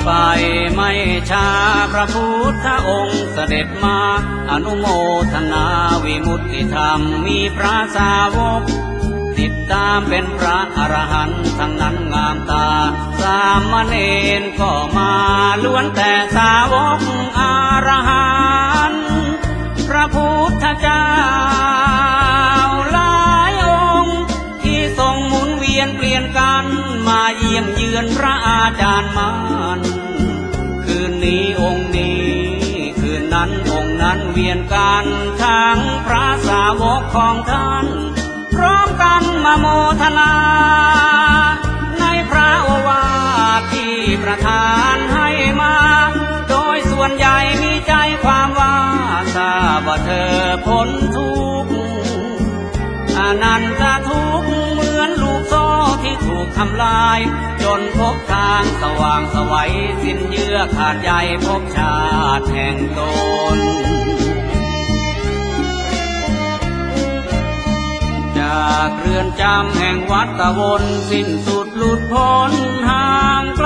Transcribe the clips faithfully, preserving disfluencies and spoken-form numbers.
ไปไม่ช้าพระพุทธองค์เสด็จมาอนุโมทนาวิมุตติธรรมมีพระสาวกติดตามเป็นพระอรหันต์ทั้งนั้นงามตาสามเณรก็มาล้วนแต่สาวกอรหันต์พระพุทธเจ้าหลายองค์ที่ทรงหมุนเวียนเปลี่ยนกันมาเยี่ยมเยือนพระอาจารย์มันคืนนี้องค์นี้คืนนั้นองค์นั้นเวียนกันทั้งพระสาวกของท่านพร้อมกันมาโมทนาในพระโอวาทที่ประทานให้มาโดยส่วนใหญ่มีใจความว่าทราบว่าเธอพ้นทุกข์อนันตทุกข์เหมือนลูกโซ่ที่ถูกทำลายจนพบทางสว่างไสวสิ้นเยื่อขาดใยพบชาติแห่งตนจากเรือนจำแห่งวัฏวนสิ้นสุดหลุดพ้นห่างไกล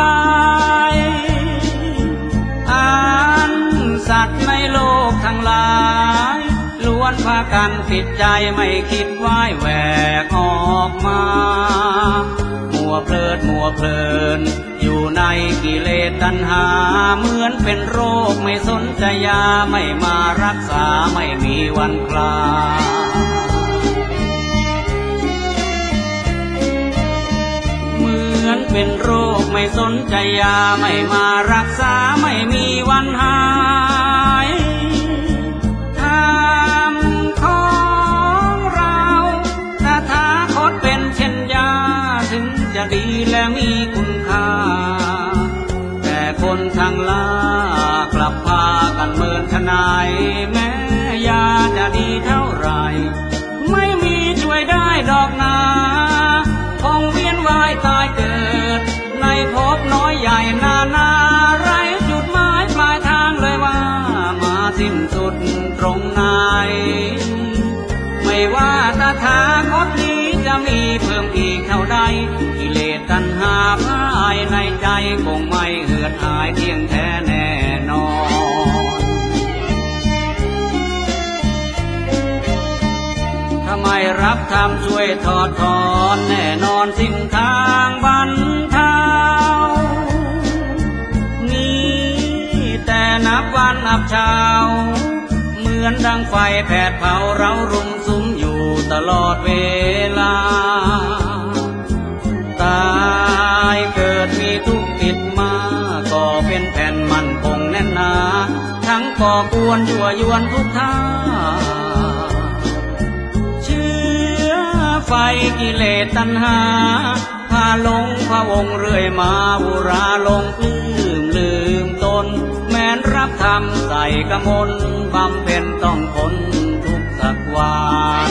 อันสัตว์ในโลกทั้งหลายล้วนพากันติดใจไม่คิดว่ายแหวกออกมามัวเพลิดมัวเพลินอยู่ในกิเลสตัณหาเหมือนเป็นโรคไม่สนใจยาไม่มารักษาไม่มีวันคลายเหมือนเป็นโรคไม่สนใจยาไม่มารักษาไม่มีวันหายธรรมของเราตถาคตเป็นเช่นยาถึงจะดีและมีคุณค่าแต่คนทั้งหลายกลับพากันเมินทนายแม้ยาจะดีเท่าไรไม่มีช่วยได้ดอกนาคงเวียนว่ายตายเกิดในภพน้อยใหญ่นานาไร้จุดหมายปลายทางเลยว่ามาสิ้นสุดตรงไหนไม่ว่าตถาคตนี้จะมีเพิ่มอีกเท่าใดกิเลสตัณหาภายในใจคงไม่เหือดหายเที่ยงแท้แน่นอนถ้าไม่รับธรรมช่วยถอดถอนแน่นอนสิ้นทางบรรเทานี้แต่นับวันนับเช้าเหมือนดังไฟแผดเผาเรารุมสุมอยู่ตลอดเวลาตายเกิดมีทุกข์ติดมาก็เป็นแผ่นมั่นคงแน่นหนาทั้งก่อกวนยั่วยวนทุกท่าเชื้อไฟกิเลสตัณหาพาลงพะวงเรื่อยมาบุราลงปลื้มลืมตนแม้นรับธรรมใส่กมลบำเพ็ญต้องทนทุกสักวัน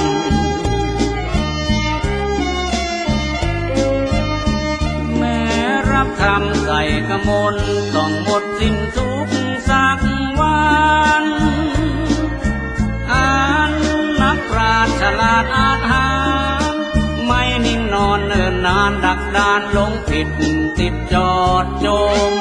แม้รับธรรมใส่กมลต้องหมดสิ้นทุกสักวันอันนักปราชญ์ฉลาดอาถรรพ์ไม่นิ่งนอนเนิ่นนานดักดานหลงผิดติดจอดจม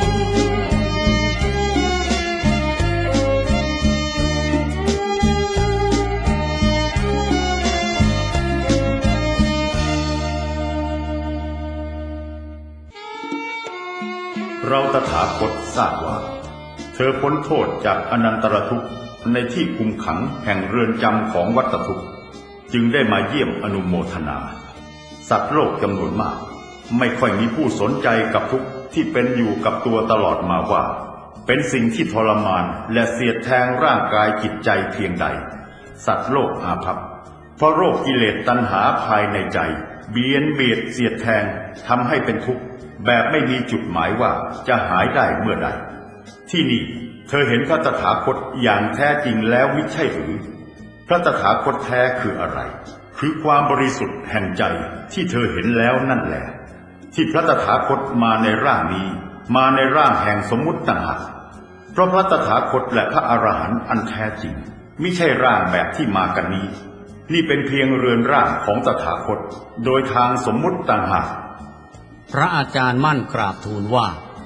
เราตถาคตทราบว่าเธอพ้นโทษจากอนันตรทุกข์ในที่คุมขังแห่งเรือนจำของวัฏทุกข์จึงได้มาเยี่ยมอนุโมทนาสัตว์โลกจำนวนมากไม่ค่อยมีผู้สนใจกับทุกข์ที่เป็นอยู่กับตัวตลอดมาว่าเป็นสิ่งที่ทรมานและเสียดแทงร่างกายจิตใจเพียงใดสัตว์โลกอาภัพเพราะโรคกิเลสตัณหาภายในใจเบียนเบียดเสียดแทงทำให้เป็นทุกข์แบบไม่มีจุดหมายว่าจะหายได้เมื่อใดที่นี่เธอเห็นพระตถาคตอย่างแท้จริงแล้วมิใช่หรือพระตถาคตแท้คืออะไรคือความบริสุทธิ์แห่งใจที่เธอเห็นแล้วนั่นแหละที่พระตถาคตมาในร่างนี้มาในร่างแห่งสมมุติต่างหากเพราะพระตถาคตและพระอรหันต์อันแท้จริงมิใช่ร่างแบบที่มากันนี้นี่เป็นเพียงเรือนร่างของตถาคตโดยทางสมมุติต่างหากพระอาจารย์มั่นกราบทูลว่า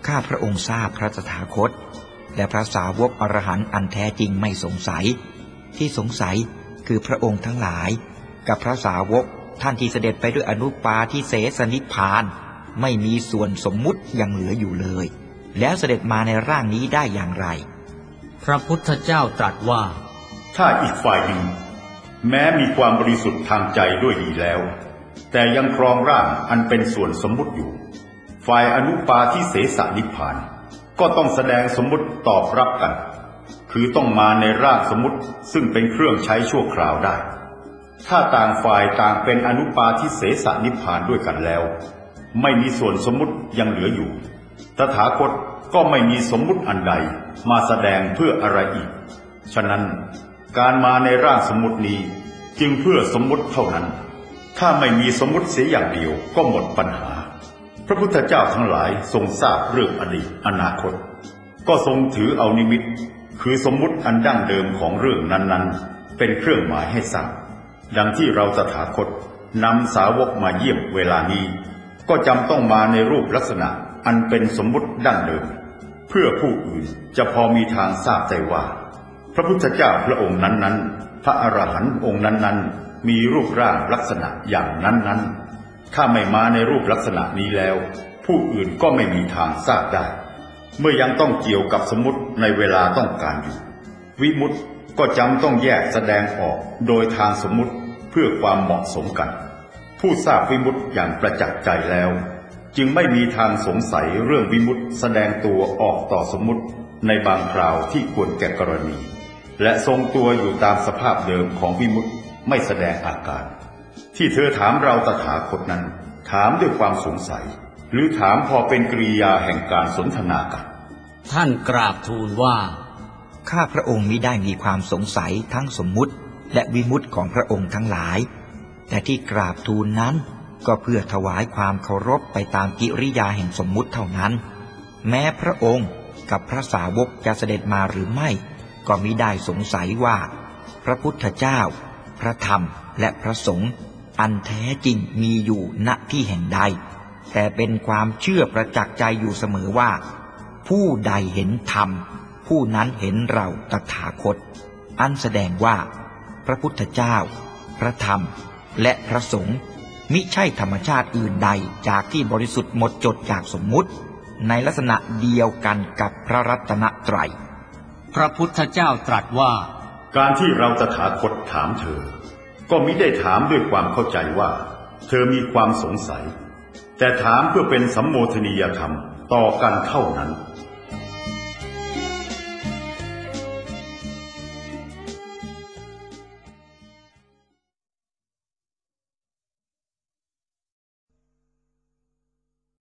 ข้าพระองค์ทราบพระตถาคตและพระสาวกอรหันต์อันแท้จริงไม่สงสัยที่สงสัยคือพระองค์ทั้งหลายกับพระสาวกท่านที่เสด็จไปด้วยอนุปาทิเสสนิพพานไม่มีส่วนสมมุติยังเหลืออยู่เลยแล้วเสด็จมาในร่างนี้ได้อย่างไรพระพุทธเจ้าตรัสว่าถ้าอีกฝ่ายหนึ่งแม้มีความบริสุทธิ์ทางใจด้วยดีแล้วแต่ยังครองร่างอันเป็นส่วนสมมุติอยู่ฝ่ายอนุปาทิเสสนิพพานก็ต้องแสดงสมมุติตอบรับกันคือต้องมาในร่างสมมุติซึ่งเป็นเครื่องใช้ชั่วคราวได้ถ้าต่างฝ่ายต่างเป็นอนุปาทิเสสนิพพานด้วยกันแล้วไม่มีส่วนสมมุติยังเหลืออยู่ตถาคตก็ไม่มีสมมุติอันใดมาแสดงเพื่ออะไรอีกฉะนั้นการมาในร่างสมมุตินี้จึงเพื่อสมมุติเท่านั้นถ้าไม่มีสมมุติเสียอย่างเดียวก็หมดปัญหาพระพุทธเจ้าทั้งหลายทรงทราบเรื่องอดีตอนาคตก็ทรงถือเอานิมิตคือสมมุติอันดั้งเดิมของเรื่องนั้นๆเป็นเครื่องหมายให้ทราบดังที่เราตถาคตนำสาวกมาเยี่ยมเวลานี้ก็จำต้องมาในรูปลักษณะอันเป็นสมมุติดั้งเดิมเพื่อผู้อื่นจะพอมีทางทราบได้ว่าพระพุทธเจ้าพระองค์นั้นๆพระอรหันต์องค์นั้นๆมีรูปร่างลักษณะอย่างนั้นๆถ้าไม่มาในรูปลักษณะนี้แล้วผู้อื่นก็ไม่มีทางทราบได้เมื่อยังต้องเกี่ยวกับสมมุติในเวลาต้องการอยู่วิมุตติก็จำต้องแยกแสดงออกโดยทางสมมุติเพื่อความเหมาะสมกันผู้ทราบวิมุตติอย่างประจักษ์ใจแล้วจึงไม่มีทางสงสัยเรื่องวิมุตติแสดงตัวออกต่อสมมุติในบางคราวที่ควรแก่กรณีและทรงตัวอยู่ตามสภาพเดิมของวิมุตติไม่แสดงอาการที่เธอถามเราตถาคตนั้นถามด้วยความสงสัยหรือถามพอเป็นกริยาแห่งการสนทนากันท่านกราบทูลว่าข้าพระองค์มิได้มีความสงสัยทั้งสมมุติและวิมุตติของพระองค์ทั้งหลายแต่ที่กราบทูลนั้นก็เพื่อถวายความเคารพไปตามกิริยาแห่งสมมุติเท่านั้นแม้พระองค์กับพระสาวกจะเสด็จมาหรือไม่ก็มิได้สงสัยว่าพระพุทธเจ้าพระธรรมและพระสงฆ์อันแท้จริงมีอยู่ณที่แห่งใดแต่เป็นความเชื่อประจักษ์ใจอยู่เสมอว่าผู้ใดเห็นธรรมผู้นั้นเห็นเราตถาคตอันแสดงว่าพระพุทธเจ้าพระธรรมและพระสงฆ์มิใช่ธรรมชาติอื่นใดจากที่บริสุทธิ์หมดจดจากสมมุติในลักษณะเดียวกันกับพระรัตนตรัยพระพุทธเจ้าตรัสว่าการที่เราตถาคตถามเธอก็มิได้ถามด้วยความเข้าใจว่าเธอมีความสงสัยแต่ถามเพื่อเป็นสัมโมทนียธรรมต่อกันเท่านั้น